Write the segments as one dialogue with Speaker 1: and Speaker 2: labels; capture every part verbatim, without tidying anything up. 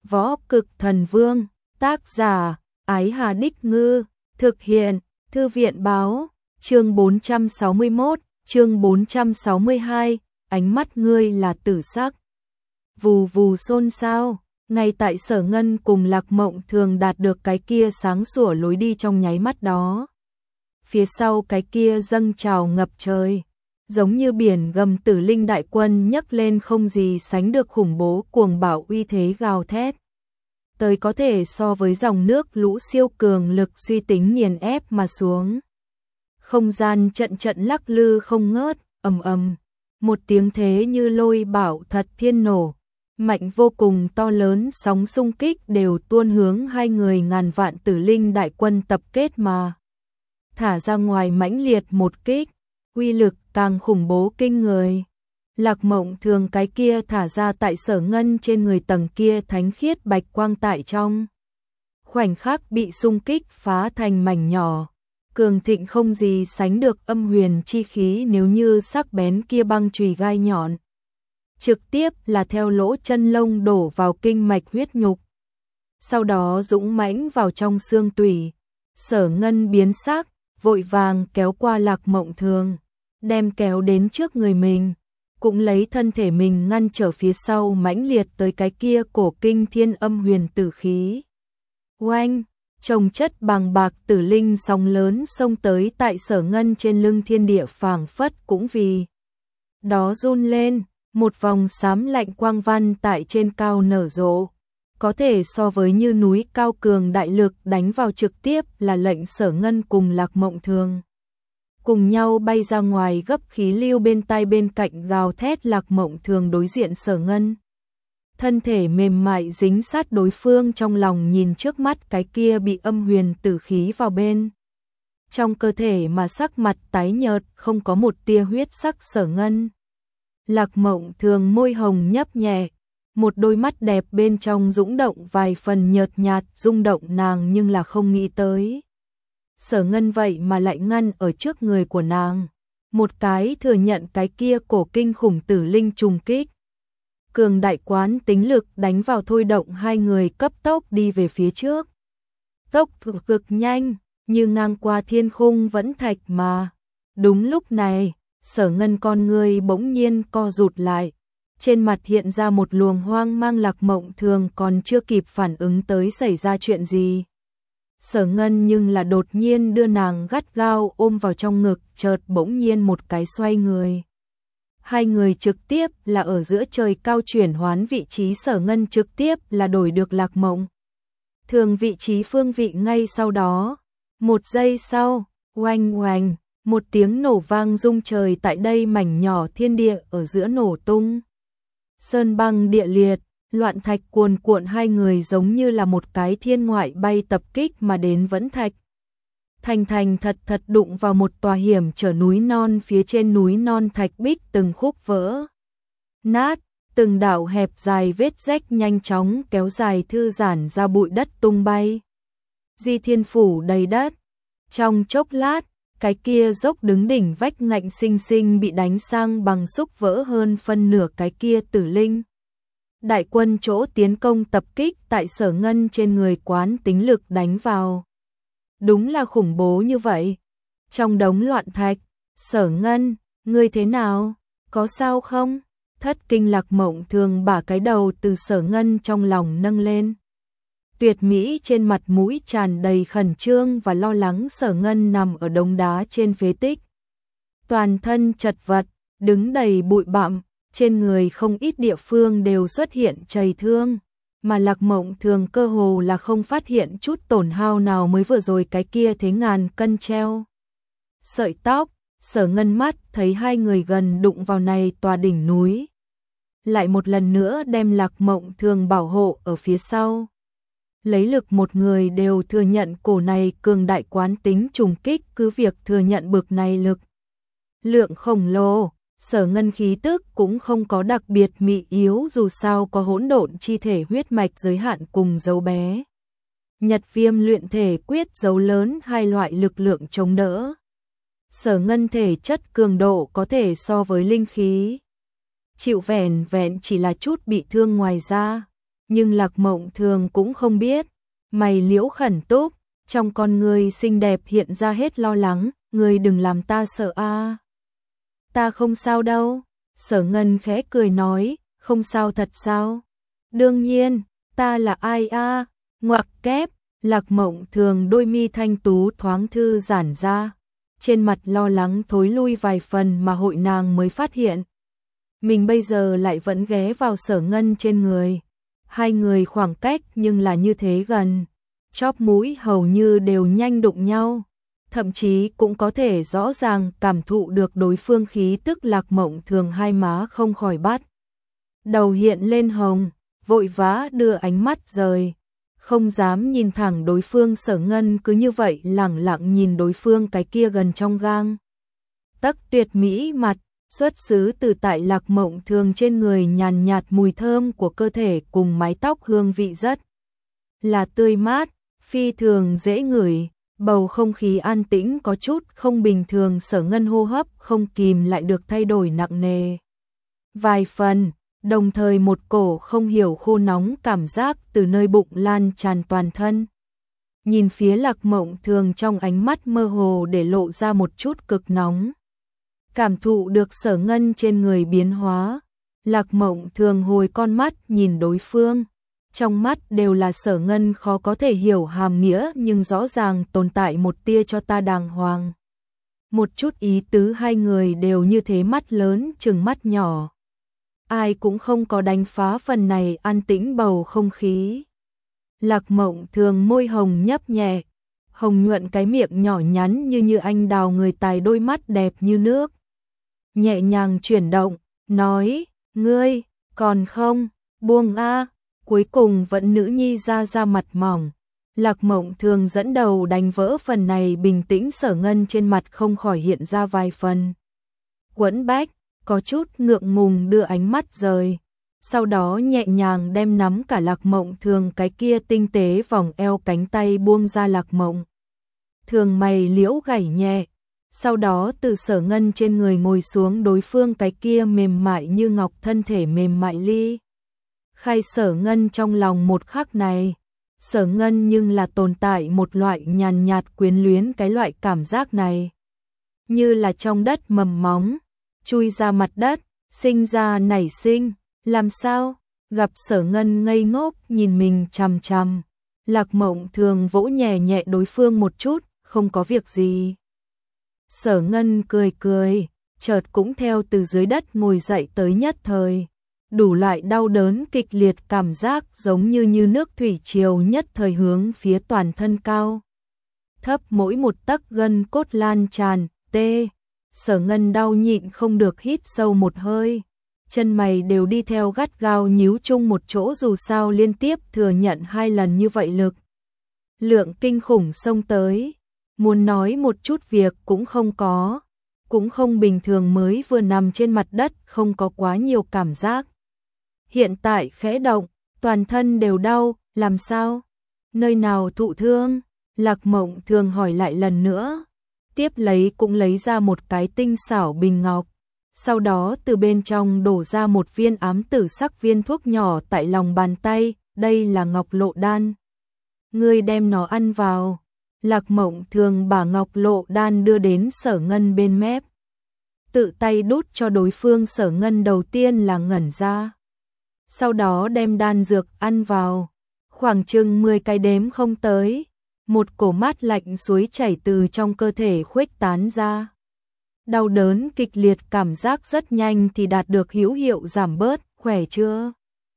Speaker 1: Võ Cực Thần Vương, tác giả, Ái Hà Đích Ngư, thực hiện, Thư viện Báo, chương bốn trăm sáu mươi mốt, chương bốn trăm sáu mươi hai, ánh mắt ngươi là tử sắc. Vù vù xôn xao, ngay tại Sở Ngân cùng Lạc Mộng Thường đạt được cái kia sáng sủa lối đi trong nháy mắt đó. Phía sau cái kia dâng trào ngập trời, giống như biển gầm Tử Linh đại quân nhấc lên không gì sánh được khủng bố cuồng bạo uy thế gào thét. Tới có thể so với dòng nước lũ siêu cường lực suy tính nghiền ép mà xuống. Không gian trận trận lắc lư không ngớt, ầm ầm, một tiếng thế như lôi bảo thật thiên nổ, mạnh vô cùng to lớn sóng xung kích đều tuôn hướng hai người ngàn vạn Tử Linh đại quân tập kết mà. Thả ra ngoài mãnh liệt một kích, uy lực càng khủng bố kinh người. Lạc Mộng Thường cái kia thả ra tại Sở Ngân trên người tầng kia thánh khiết bạch quang tại trong khoảnh khắc bị xung kích phá thành mảnh nhỏ, cường thịnh không gì sánh được âm huyền chi khí nếu như sắc bén kia băng chùy gai nhọn, trực tiếp là theo lỗ chân lông đổ vào kinh mạch huyết nhục, sau đó dũng mãnh vào trong xương tủy. Sở Ngân biến sắc, vội vàng kéo qua Lạc Mộng Thường, đem kéo đến trước người mình, cũng lấy thân thể mình ngăn trở phía sau mãnh liệt tới cái kia cổ kinh thiên âm huyền tử khí. Oanh, chồng chất bằng bạc tử linh sóng lớn xông tới tại Sở Ngân trên lưng, thiên địa phảng phất cũng vì đó run lên, một vòng xám lạnh quang văn tại trên cao nở rộ, có thể so với như núi cao cường đại lực đánh vào, trực tiếp là lệnh Sở Ngân cùng Lạc Mộng Thường cùng nhau bay ra ngoài, gấp khí lưu bên tai bên cạnh gào thét. Lạc Mộng Thường đối diện Sở Ngân, thân thể mềm mại dính sát đối phương, trong lòng nhìn trước mắt cái kia bị âm huyền tử khí vào bên trong cơ thể mà sắc mặt tái nhợt không có một tia huyết sắc Sở Ngân. Lạc Mộng Thường môi hồng nhấp nhẹ, một đôi mắt đẹp bên trong dũng động vài phần nhợt nhạt rung động, nàng nhưng là không nghĩ tới Sở Ngân vậy mà lại ngăn ở trước người của nàng, một cái thừa nhận cái kia cổ kinh khủng tử linh trùng kích. Cường đại quán tính lực đánh vào, thôi động hai người cấp tốc đi về phía trước. Tốc cực nhanh, như ngang qua thiên khung vẫn thạch mà. Đúng lúc này, Sở Ngân con người bỗng nhiên co rụt lại, trên mặt hiện ra một luồng hoang mang. Lạc Mộng Thường còn chưa kịp phản ứng tới xảy ra chuyện gì, Sở Ngân nhưng là đột nhiên đưa nàng gắt gao ôm vào trong ngực, chợt bỗng nhiên một cái xoay người. Hai người trực tiếp là ở giữa trời cao chuyển hoán vị trí, Sở Ngân trực tiếp là đổi được Lạc Mộng Thường vị trí phương vị ngay sau đó. Một giây sau, oanh oanh, một tiếng nổ vang rung trời, tại đây mảnh nhỏ thiên địa ở giữa nổ tung. Sơn băng địa liệt, loạn thạch cuồn cuộn, hai người giống như là một cái thiên ngoại bay tập kích mà đến, vẫn thạch thành thành thật thật đụng vào một tòa hiểm trở núi non, phía trên núi non thạch bích từng khúc vỡ nát, từng đạo hẹp dài vết rách nhanh chóng kéo dài thư giãn ra, bụi đất tung bay, di thiên phủ đầy đất. Trong chốc lát, cái kia dốc đứng đỉnh vách ngạnh sinh sinh bị đánh sang bằng, xúc vỡ hơn phân nửa cái kia Tử Linh đại quân chỗ tiến công tập kích tại Sở Ngân trên người, quán tính lực đánh vào đúng là khủng bố như vậy. Trong đống loạn thạch, Sở Ngân, ngươi thế nào, có sao không? Thất kinh Lạc Mộng Thường bả cái đầu từ Sở Ngân trong lòng nâng lên, tuyệt mỹ trên mặt mũi tràn đầy khẩn trương và lo lắng. Sở Ngân nằm ở đống đá trên phế tích, toàn thân chật vật, đứng đầy bụi bặm, trên người không ít địa phương đều xuất hiện chảy thương, mà Lạc Mộng Thường cơ hồ là không phát hiện chút tổn hao nào. Mới vừa rồi cái kia thế ngàn cân treo sợi tóc, Sở Ngân mắt thấy hai người gần đụng vào này tòa đỉnh núi, lại một lần nữa đem Lạc Mộng Thường bảo hộ ở phía sau, lấy lực một người đều thừa nhận cổ này cường đại quán tính trùng kích. Cứ việc thừa nhận bực này lực lượng khổng lồ, Sở Ngân khí tức cũng không có đặc biệt mị yếu, dù sao có hỗn độn chi thể huyết mạch giới hạn cùng dấu bé Nhật Viêm luyện thể quyết dấu lớn hai loại lực lượng chống đỡ. Sở Ngân thể chất cường độ có thể so với linh khí, chịu vẻn vẹn chỉ là chút bị thương ngoài ra, nhưng Lạc Mộng Thường cũng không biết, mày liễu khẩn túc, trong con người xinh đẹp hiện ra hết lo lắng, ngươi đừng làm ta sợ a. Ta không sao đâu, Sở Ngân khẽ cười nói, không sao thật sao? Đương nhiên, ta là ai a? Ngoặc kép, Lạc Mộng Thường đôi mi thanh tú thoáng thư giãn ra, trên mặt lo lắng thối lui vài phần mà hội nàng mới phát hiện. Mình bây giờ lại vẫn ghé vào Sở Ngân trên người. Hai người khoảng cách nhưng là như thế gần, chóp mũi hầu như đều nhanh đụng nhau, thậm chí cũng có thể rõ ràng cảm thụ được đối phương khí tức. Lạc Mộng Thường hai má không khỏi bắt đầu hiện lên hồng, vội vã đưa ánh mắt rời, không dám nhìn thẳng đối phương. Sở Ngân cứ như vậy lẳng lặng nhìn đối phương cái kia gần trong gang tấc tuyệt mỹ mặt, xuất xứ từ tại Lạc Mộng Thường trên người nhàn nhạt mùi thơm của cơ thể cùng mái tóc hương vị rất là tươi mát, phi thường dễ ngửi, bầu không khí an tĩnh có chút không bình thường. Sở Ngân hô hấp không kìm lại được thay đổi nặng nề vài phần, đồng thời một cổ không hiểu khô nóng cảm giác từ nơi bụng lan tràn toàn thân. Nhìn phía Lạc Mộng Thường trong ánh mắt mơ hồ để lộ ra một chút cực nóng. Cảm thụ được Sở Ngân trên người biến hóa, Lạc Mộng Thường hồi con mắt nhìn đối phương, trong mắt đều là Sở Ngân khó có thể hiểu hàm nghĩa nhưng rõ ràng tồn tại một tia cho ta đàng hoàng. Một chút ý tứ, hai người đều như thế, mắt lớn chừng mắt nhỏ. Ai cũng không có đánh phá phần này an tĩnh bầu không khí. Lạc Mộng Thường môi hồng nhấp nhẹ, hồng nhuận cái miệng nhỏ nhắn như như anh đào người tài, đôi mắt đẹp như nước. Nhẹ nhàng chuyển động, nói, ngươi, còn không, buông a. Cuối cùng vẫn nữ nhi ra ra mặt mỏng. Lạc Mộng Thường dẫn đầu đánh vỡ phần này bình tĩnh. Sở Ngân trên mặt không khỏi hiện ra vài phần quẫn bách, có chút ngượng ngùng đưa ánh mắt rời. Sau đó nhẹ nhàng đem nắm cả Lạc Mộng Thường cái kia tinh tế vòng eo cánh tay buông ra. Lạc Mộng Thường mày liễu gảy nhẹ, sau đó từ Sở Ngân trên người ngồi xuống đối phương cái kia mềm mại như ngọc thân thể mềm mại ly. Khai Sở Ngân trong lòng một khắc này, Sở Ngân nhưng là tồn tại một loại nhàn nhạt quyến luyến, cái loại cảm giác này như là trong đất mầm móng, chui ra mặt đất, sinh ra nảy sinh, làm sao? Gặp Sở Ngân ngây ngốc nhìn mình chằm chằm, Lạc Mộng Thường vỗ nhẹ nhẹ đối phương một chút, không có việc gì. Sở Ngân cười cười, chợt cũng theo từ dưới đất ngồi dậy tới, nhất thời đủ loại đau đớn kịch liệt cảm giác giống như như nước thủy triều nhất thời hướng phía toàn thân cao thấp mỗi một tấc gân cốt lan tràn. Tê, Sở Ngân đau nhịn không được hít sâu một hơi, chân mày đều đi theo gắt gao nhíu chung một chỗ, dù sao liên tiếp thừa nhận hai lần như vậy, lực lượng kinh khủng xông tới, muốn nói một chút việc cũng không có, cũng không bình thường. Mới vừa nằm trên mặt đất không có quá nhiều cảm giác, hiện tại khẽ động, toàn thân đều đau. Làm sao? Nơi nào thụ thương? Lạc Mộng Thường hỏi lại lần nữa, tiếp lấy cũng lấy ra một cái tinh xảo bình ngọc, sau đó từ bên trong đổ ra một viên ám tử sắc viên thuốc nhỏ tại lòng bàn tay. Đây là ngọc lộ đan, ngươi đem nó ăn vào. Lạc Mộng Thường把ngọc lộ đan đưa đến Sở Ngân bên mép, tự tay đút cho đối phương. Sở Ngân đầu tiên là ngẩn ra, sau đó đem đan dược ăn vào, khoảng chừng mười cái đếm không tới, một cổ mát lạnh suối chảy từ trong cơ thể khuếch tán ra. Đau đớn kịch liệt cảm giác rất nhanh thì đạt được hữu hiệu giảm bớt. Khỏe chưa?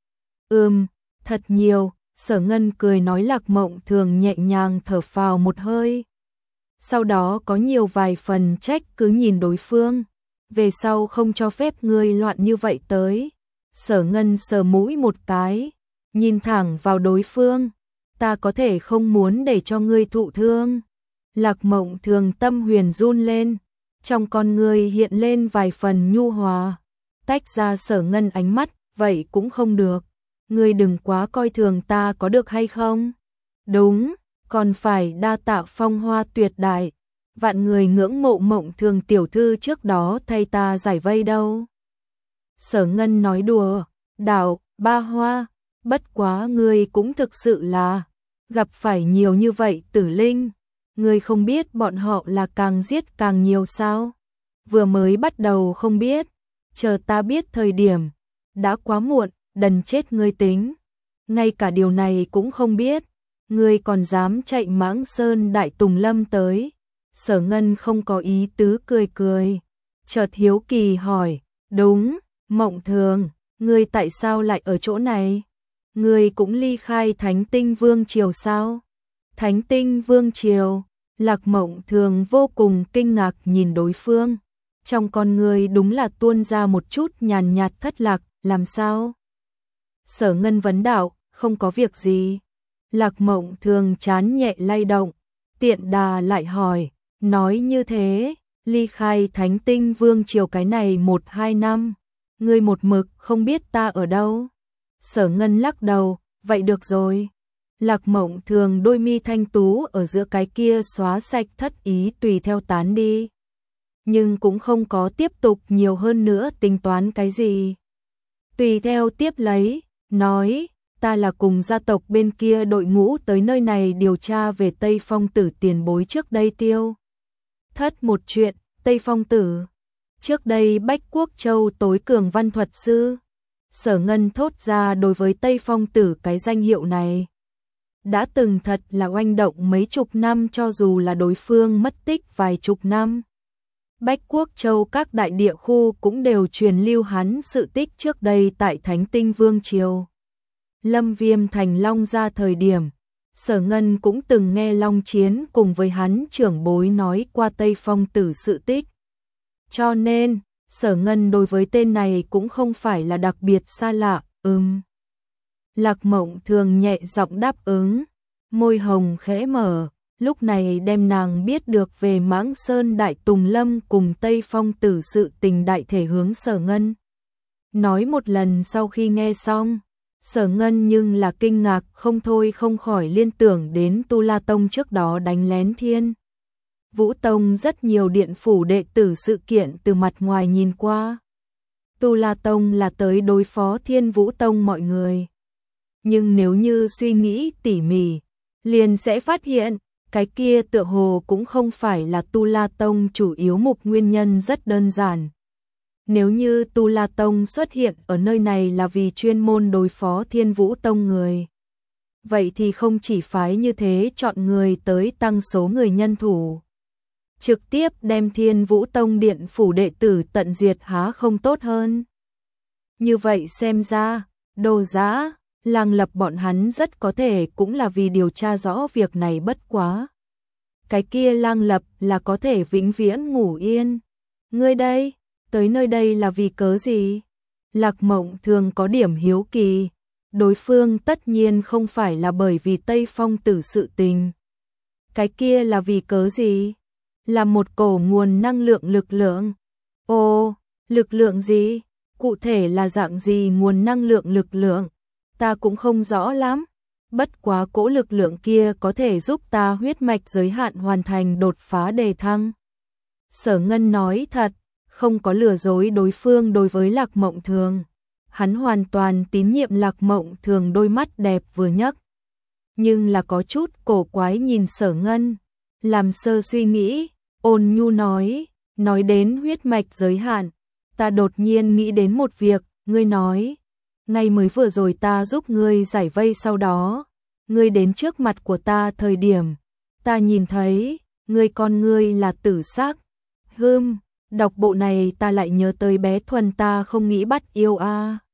Speaker 1: Ừm, thật nhiều. Sở Ngân cười nói. Lạc Mộng Thường nhẹ nhàng thở phào một hơi, sau đó có nhiều vài phần trách cứ nhìn đối phương, về sau không cho phép ngươi loạn như vậy tới. Sở Ngân sờ mũi một cái, nhìn thẳng vào đối phương, ta có thể không muốn để cho ngươi thụ thương. Lạc Mộng Thường tâm huyền run lên, trong con ngươi hiện lên vài phần nhu hòa, tách ra Sở Ngân ánh mắt, vậy cũng không được, ngươi đừng quá coi thường ta có được hay không? Đúng, còn phải đa tạ phong hoa tuyệt đại, vạn người ngưỡng mộ Mộng Thường tiểu thư trước đó thay ta giải vây đâu. Sở Ngân nói đùa, đạo, ba hoa, bất quá ngươi cũng thực sự là gặp phải nhiều như vậy tử linh, ngươi không biết bọn họ là càng giết càng nhiều sao? Vừa mới bắt đầu không biết, chờ ta biết thời điểm, đã quá muộn, đần chết ngươi tính. Ngay cả điều này cũng không biết, ngươi còn dám chạy Mãng Sơn Đại Tùng Lâm tới. Sở Ngân không có ý tứ cười cười, chợt hiếu kỳ hỏi, đúng, Mộng Thường, ngươi tại sao lại ở chỗ này? Ngươi cũng ly khai Thánh Tinh Vương Triều sao? Thánh Tinh Vương Triều, Lạc Mộng Thường vô cùng kinh ngạc nhìn đối phương. Trong con người đúng là tuôn ra một chút nhàn nhạt thất lạc, làm sao? Sở Ngân vấn đạo, không có việc gì. Lạc Mộng Thường chán nhẹ lay động, tiện đà lại hỏi, nói như thế, ly khai Thánh Tinh Vương Triều cái này một hai năm, ngươi một mực không biết ta ở đâu. Sở Ngân lắc đầu, vậy được rồi. Lạc Mộng Thường đôi mi thanh tú ở giữa cái kia xóa sạch thất ý tùy theo tán đi. Nhưng cũng không có tiếp tục nhiều hơn nữa tính toán cái gì. Tùy theo tiếp lấy, nói, ta là cùng gia tộc bên kia đội ngũ tới nơi này điều tra về Tây Phong Tử tiền bối trước đây tiêu. Thất một chuyện, Tây Phong Tử. Trước đây Bách Quốc Châu tối cường văn thuật sư. Sở Ngân thốt ra đối với Tây Phong Tử cái danh hiệu này. Đã từng thật là oanh động mấy chục năm cho dù là đối phương mất tích vài chục năm. Bách Quốc Châu các đại địa khu cũng đều truyền lưu hắn sự tích trước đây tại Thánh Tinh Vương Triều. Lâm Viêm thành Long ra thời điểm, Sở Ngân cũng từng nghe Long Chiến cùng với hắn trưởng bối nói qua Tây Phong Tử sự tích. Cho nên, Sở Ngân đối với tên này cũng không phải là đặc biệt xa lạ, ừm. Lạc Mộng Thường nhẹ giọng đáp ứng, môi hồng khẽ mở, lúc này đem nàng biết được về Mãng Sơn Đại Tùng Lâm cùng Tây Phong Tử sự tình đại thể hướng Sở Ngân. Nói một lần sau khi nghe xong, Sở Ngân nhưng là kinh ngạc không thôi không khỏi liên tưởng đến Tu La Tông trước đó đánh lén Thiên Vũ Tông rất nhiều điện phủ đệ tử sự kiện từ mặt ngoài nhìn qua. Tu La Tông là tới đối phó Thiên Vũ Tông mọi người. Nhưng nếu như suy nghĩ tỉ mỉ, liền sẽ phát hiện, cái kia tựa hồ cũng không phải là Tu La Tông chủ yếu mục nguyên nhân rất đơn giản. Nếu như Tu La Tông xuất hiện ở nơi này là vì chuyên môn đối phó Thiên Vũ Tông người, vậy thì không chỉ phái như thế chọn người tới tăng số người nhân thủ. Trực tiếp đem Thiên Vũ Tông điện phủ đệ tử tận diệt há không tốt hơn. Như vậy xem ra, Đồ Giã, Lang Lập bọn hắn rất có thể cũng là vì điều tra rõ việc này bất quá. Cái kia Lang Lập là có thể vĩnh viễn ngủ yên. Ngươi đây, tới nơi đây là vì cớ gì? Lạc Mộng Thường có điểm hiếu kỳ. Đối phương tất nhiên không phải là bởi vì Tây Phong Tử sự tình. Cái kia là vì cớ gì? Là một cổ nguồn năng lượng lực lượng. Ồ, lực lượng gì? Cụ thể là dạng gì nguồn năng lượng lực lượng? Ta cũng không rõ lắm. Bất quá cỗ lực lượng kia có thể giúp ta huyết mạch giới hạn hoàn thành đột phá đề thăng. Sở Ngân nói thật, không có lừa dối đối phương đối với Lạc Mộng Thường. Hắn hoàn toàn tín nhiệm Lạc Mộng Thường đôi mắt đẹp vừa nhấc. Nhưng là có chút cổ quái nhìn Sở Ngân. Làm sơ suy nghĩ, ôn nhu nói, nói đến huyết mạch giới hạn. Ta đột nhiên nghĩ đến một việc, ngươi nói. Ngay mới vừa rồi ta giúp ngươi giải vây sau đó. Ngươi đến trước mặt của ta thời điểm. Ta nhìn thấy, ngươi con ngươi là tử sắc. Hừm, đọc bộ này ta lại nhớ tới bé Thuần ta không nghĩ bắt yêu a.